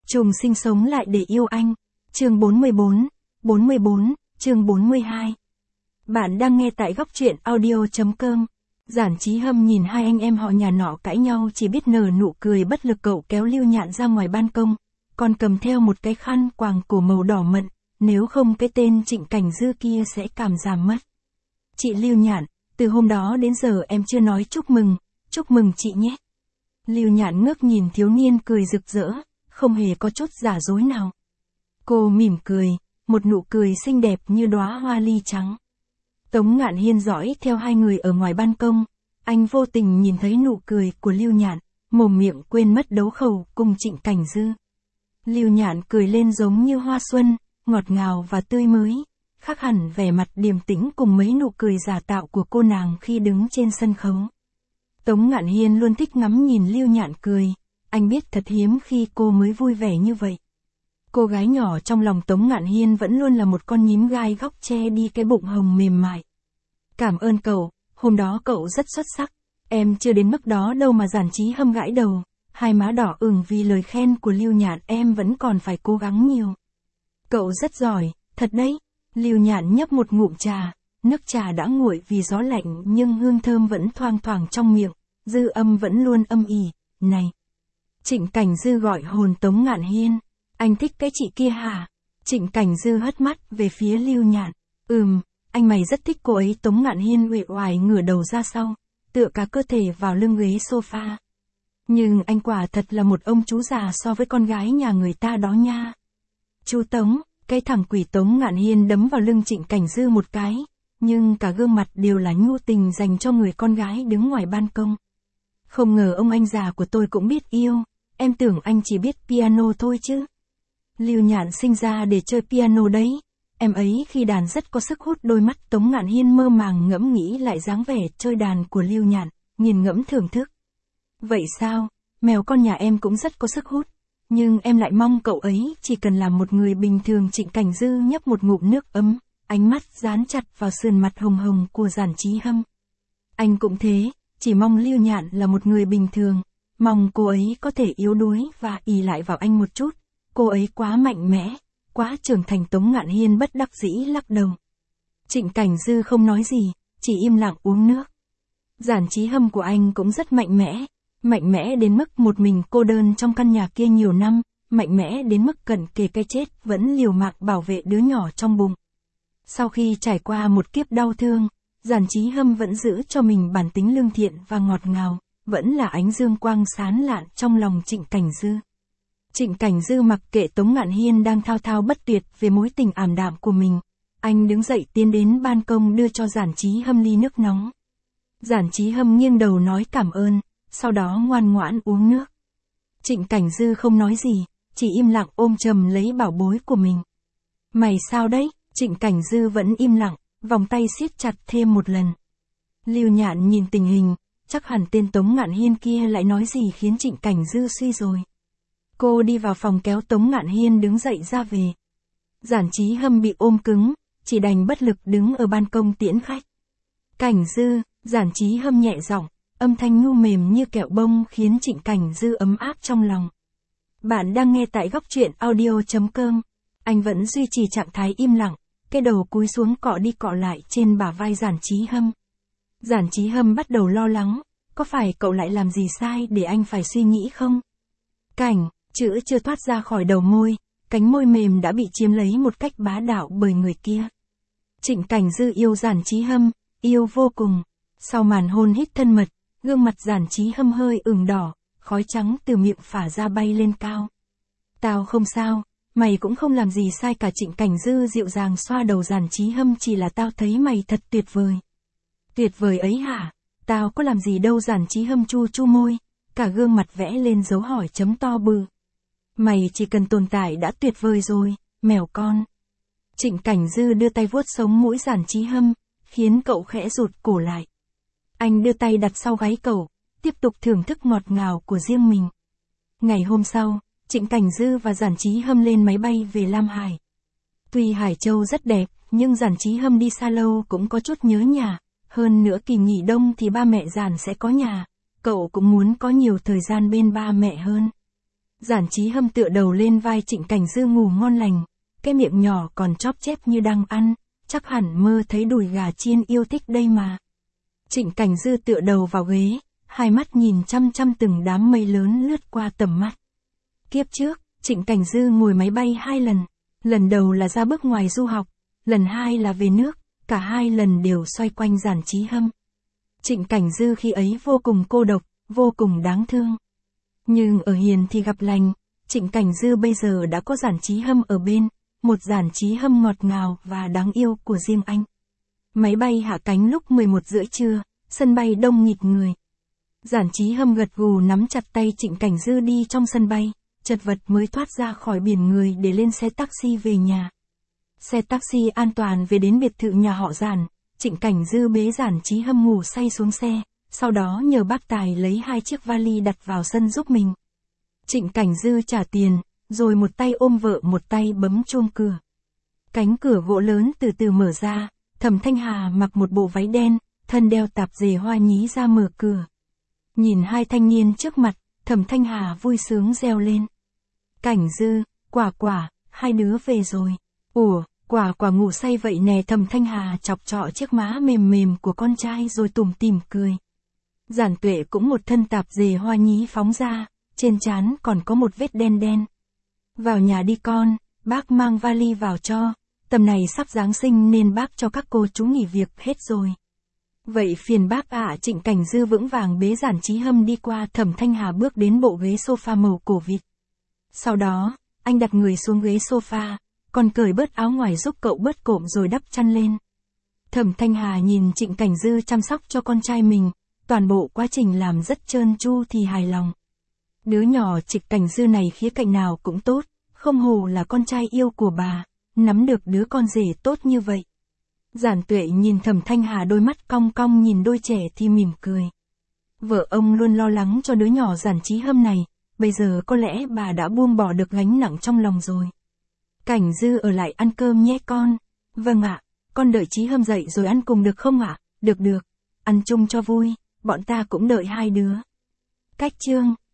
Trùng sinh sống lại để yêu anh. Chương 44, chương 42. Bạn đang nghe tại góc truyện audio.com. Giản Chí Hâm nhìn hai anh em họ nhà nọ cãi nhau chỉ biết nở nụ cười bất lực. Cậu kéo Lưu Nhạn ra ngoài ban công, còn cầm theo một cái khăn quàng cổ màu đỏ mận, nếu không cái tên Trịnh Cảnh Dư kia sẽ cảm giảm mất. Chị Lưu Nhạn, từ hôm đó đến giờ em chưa nói chúc mừng chị nhé. Lưu Nhạn ngước nhìn thiếu niên cười rực rỡ, không hề có chút giả dối nào. Cô mỉm cười, một nụ cười xinh đẹp như đóa hoa ly trắng. Tống Ngạn Hiên dõi theo hai người ở ngoài ban công, anh vô tình nhìn thấy nụ cười của Lưu Nhạn, mồm miệng quên mất đấu khẩu cùng Trịnh Cảnh Dư. Lưu Nhạn cười lên giống như hoa xuân, ngọt ngào và tươi mới, khác hẳn vẻ mặt điềm tĩnh cùng mấy nụ cười giả tạo của cô nàng khi đứng trên sân khấu. Tống Ngạn Hiên luôn thích ngắm nhìn Lưu Nhạn cười, anh biết thật hiếm khi cô mới vui vẻ như vậy. Cô gái nhỏ trong lòng Tống Ngạn Hiên vẫn luôn là một con nhím gai góc che đi cái bụng hồng mềm mại. Cảm ơn cậu, hôm đó cậu rất xuất sắc. Em chưa đến mức đó đâu mà. Giản Chí Hâm gãi đầu, hai má đỏ ửng vì lời khen của Lưu Nhạn. Em vẫn còn phải cố gắng nhiều. Cậu rất giỏi, thật đấy. Lưu Nhạn nhấp một ngụm trà, nước trà đã nguội vì gió lạnh nhưng hương thơm vẫn thoang thoảng trong miệng, dư âm vẫn luôn âm ỉ. Này! Trịnh Cảnh Dư gọi hồn Tống Ngạn Hiên. Anh thích cái chị kia hả? Trịnh Cảnh Dư hất mắt về phía Lưu Nhạn. Anh mày rất thích cô ấy. Tống Ngạn Hiên uể oải ngửa đầu ra sau, tựa cả cơ thể vào lưng ghế sofa. Nhưng anh quả thật là một ông chú già so với con gái nhà người ta đó nha. Chú Tống, cái thằng quỷ. Tống Ngạn Hiên đấm vào lưng Trịnh Cảnh Dư một cái, nhưng cả gương mặt đều là nhu tình dành cho người con gái đứng ngoài ban công. Không ngờ ông anh già của tôi cũng biết yêu, em tưởng anh chỉ biết piano thôi chứ. Lưu Nhạn sinh ra để chơi piano đấy, em ấy khi đàn rất có sức hút. Đôi mắt Tống Ngạn Hiên mơ màng ngẫm nghĩ lại dáng vẻ chơi đàn của Lưu Nhạn, nghiền ngẫm thưởng thức. Vậy sao, mèo con nhà em cũng rất có sức hút, nhưng em lại mong cậu ấy chỉ cần làm một người bình thường. Trịnh Cảnh Dư nhấp một ngụm nước ấm, ánh mắt dán chặt vào sườn mặt hồng hồng của Giản Chí Hâm. Anh cũng thế, chỉ mong Lưu Nhạn là một người bình thường, mong cô ấy có thể yếu đuối và ỷ lại vào anh một chút. Cô ấy quá mạnh mẽ, quá trưởng thành. Tống Ngạn Hiên bất đắc dĩ lắc đầu. Trịnh Cảnh Dư không nói gì, chỉ im lặng uống nước. Giản Chí Hâm của anh cũng rất mạnh mẽ đến mức một mình cô đơn trong căn nhà kia nhiều năm, mạnh mẽ đến mức cận kề cái chết vẫn liều mạng bảo vệ đứa nhỏ trong bụng. Sau khi trải qua một kiếp đau thương, Giản Chí Hâm vẫn giữ cho mình bản tính lương thiện và ngọt ngào, vẫn là ánh dương quang sáng lạn trong lòng Trịnh Cảnh Dư. Trịnh Cảnh Dư mặc kệ Tống Ngạn Hiên đang thao thao bất tuyệt về mối tình ảm đạm của mình. Anh đứng dậy tiến đến ban công đưa cho Giản Chí Hâm ly nước nóng. Giản Chí Hâm nghiêng đầu nói cảm ơn, sau đó ngoan ngoãn uống nước. Trịnh Cảnh Dư không nói gì, chỉ im lặng ôm chầm lấy bảo bối của mình. Mày sao đấy? Trịnh Cảnh Dư vẫn im lặng, vòng tay siết chặt thêm một lần. Lưu Nhạn nhìn tình hình, chắc hẳn tên Tống Ngạn Hiên kia lại nói gì khiến Trịnh Cảnh Dư suy rồi. Cô đi vào phòng kéo Tống Ngạn Hiên đứng dậy ra về. Giản Chí Hâm bị ôm cứng, chỉ đành bất lực đứng ở ban công tiễn khách. Cảnh Dư, Giản Chí Hâm nhẹ giọng, âm thanh nhu mềm như kẹo bông khiến Trịnh Cảnh Dư ấm áp trong lòng. Bạn đang nghe tại góc truyện audio.com. Anh vẫn duy trì trạng thái im lặng, cái đầu cúi xuống cọ đi cọ lại trên bả vai Giản Chí Hâm. Giản Chí Hâm bắt đầu lo lắng, có phải cậu lại làm gì sai để anh phải suy nghĩ không? Chữ chưa thoát ra khỏi đầu môi, cánh môi mềm đã bị chiếm lấy một cách bá đạo bởi người kia. Trịnh Cảnh Dư yêu Giản Chí Hâm, yêu vô cùng. Sau màn hôn hít thân mật, gương mặt Giản Chí Hâm hơi ửng đỏ, khói trắng từ miệng phả ra bay lên cao. Tao không sao, mày cũng không làm gì sai cả. Trịnh Cảnh Dư dịu dàng xoa đầu Giản Chí Hâm. Chỉ là tao thấy mày thật tuyệt vời. Tuyệt vời ấy hả? Tao có làm gì đâu. Giản Chí Hâm chu chu môi, cả gương mặt vẽ lên dấu hỏi chấm to bự. Mày chỉ cần tồn tại đã tuyệt vời rồi, mèo con. Trịnh Cảnh Dư đưa tay vuốt sống mũi Giản Chí Hâm, khiến cậu khẽ rụt cổ lại. Anh đưa tay đặt sau gáy cậu, tiếp tục thưởng thức ngọt ngào của riêng mình. Ngày hôm sau, Trịnh Cảnh Dư và Giản Chí Hâm lên máy bay về Lam Hải. Tuy Hải Châu rất đẹp, nhưng Giản Chí Hâm đi xa lâu cũng có chút nhớ nhà. Hơn nữa kỳ nghỉ đông thì ba mẹ Giản sẽ có nhà, cậu cũng muốn có nhiều thời gian bên ba mẹ hơn. Giản Chí Hâm tựa đầu lên vai Trịnh Cảnh Dư ngủ ngon lành, cái miệng nhỏ còn chóp chép như đang ăn, chắc hẳn mơ thấy đùi gà chiên yêu thích đây mà. Trịnh Cảnh Dư tựa đầu vào ghế, hai mắt nhìn chăm chăm từng đám mây lớn lướt qua tầm mắt. Kiếp trước, Trịnh Cảnh Dư ngồi máy bay 2 lần, lần đầu là ra bước ngoài du học, lần 2 là về nước, cả 2 lần đều xoay quanh Giản Chí Hâm. Trịnh Cảnh Dư khi ấy vô cùng cô độc, vô cùng đáng thương. Nhưng ở hiền thì gặp lành, Trịnh Cảnh Dư bây giờ đã có Giản Chí Hâm ở bên, một Giản Chí Hâm ngọt ngào và đáng yêu của riêng anh. Máy bay hạ cánh lúc 11 rưỡi trưa, sân bay đông nghịt người. Giản Chí Hâm gật gù nắm chặt tay Trịnh Cảnh Dư đi trong sân bay, chật vật mới thoát ra khỏi biển người để lên xe taxi về nhà. Xe taxi an toàn về đến biệt thự nhà họ Giản, Trịnh Cảnh Dư bế Giản Chí Hâm ngủ say xuống xe, sau đó nhờ bác tài lấy 2 chiếc vali đặt vào sân giúp mình. Trịnh Cảnh Dư trả tiền, rồi một tay ôm vợ một tay bấm chuông cửa. Cánh cửa gỗ lớn từ từ mở ra, Thẩm Thanh Hà mặc một bộ váy đen, thân đeo tạp dề hoa nhí ra mở cửa. Nhìn 2 thanh niên trước mặt, Thẩm Thanh Hà vui sướng reo lên. Cảnh Dư, Quả Quả, 2 đứa về rồi. Ủa, Quả Quả ngủ say vậy nè. Thẩm Thanh Hà chọc chọ chiếc má mềm mềm của con trai rồi tủm tỉm cười. Giản Tuệ cũng một thân tạp dề hoa nhí phóng ra, trên trán còn có một vết đen đen. Vào nhà đi con, bác mang vali vào cho, tầm này sắp Giáng sinh nên bác cho các cô chú nghỉ việc hết rồi. Vậy phiền bác ạ. Trịnh Cảnh Dư vững vàng bế Giản Chí Hâm đi qua. Thẩm Thanh Hà bước đến bộ ghế sofa màu cổ vịt. Sau đó, anh đặt người xuống ghế sofa, còn cởi bớt áo ngoài giúp cậu bớt cộm rồi đắp chăn lên. Thẩm Thanh Hà nhìn Trịnh Cảnh Dư chăm sóc cho con trai mình, toàn bộ quá trình làm rất trơn tru thì hài lòng. Đứa nhỏ Trịnh Cảnh Dư này khía cạnh nào cũng tốt, không hổ là con trai yêu của bà, nắm được đứa con rể tốt như vậy. Giản Tuệ nhìn Thẩm Thanh Hà đôi mắt cong cong nhìn đôi trẻ thì mỉm cười. Vợ ông luôn lo lắng cho đứa nhỏ Giản Chí Hâm này, bây giờ có lẽ bà đã buông bỏ được gánh nặng trong lòng rồi. Cảnh Dư ở lại ăn cơm nhé con. Vâng ạ, con đợi Chí Hâm dậy rồi ăn cùng được không ạ? Được được, ăn chung cho vui, bọn ta cũng đợi 2 đứa. Cách chương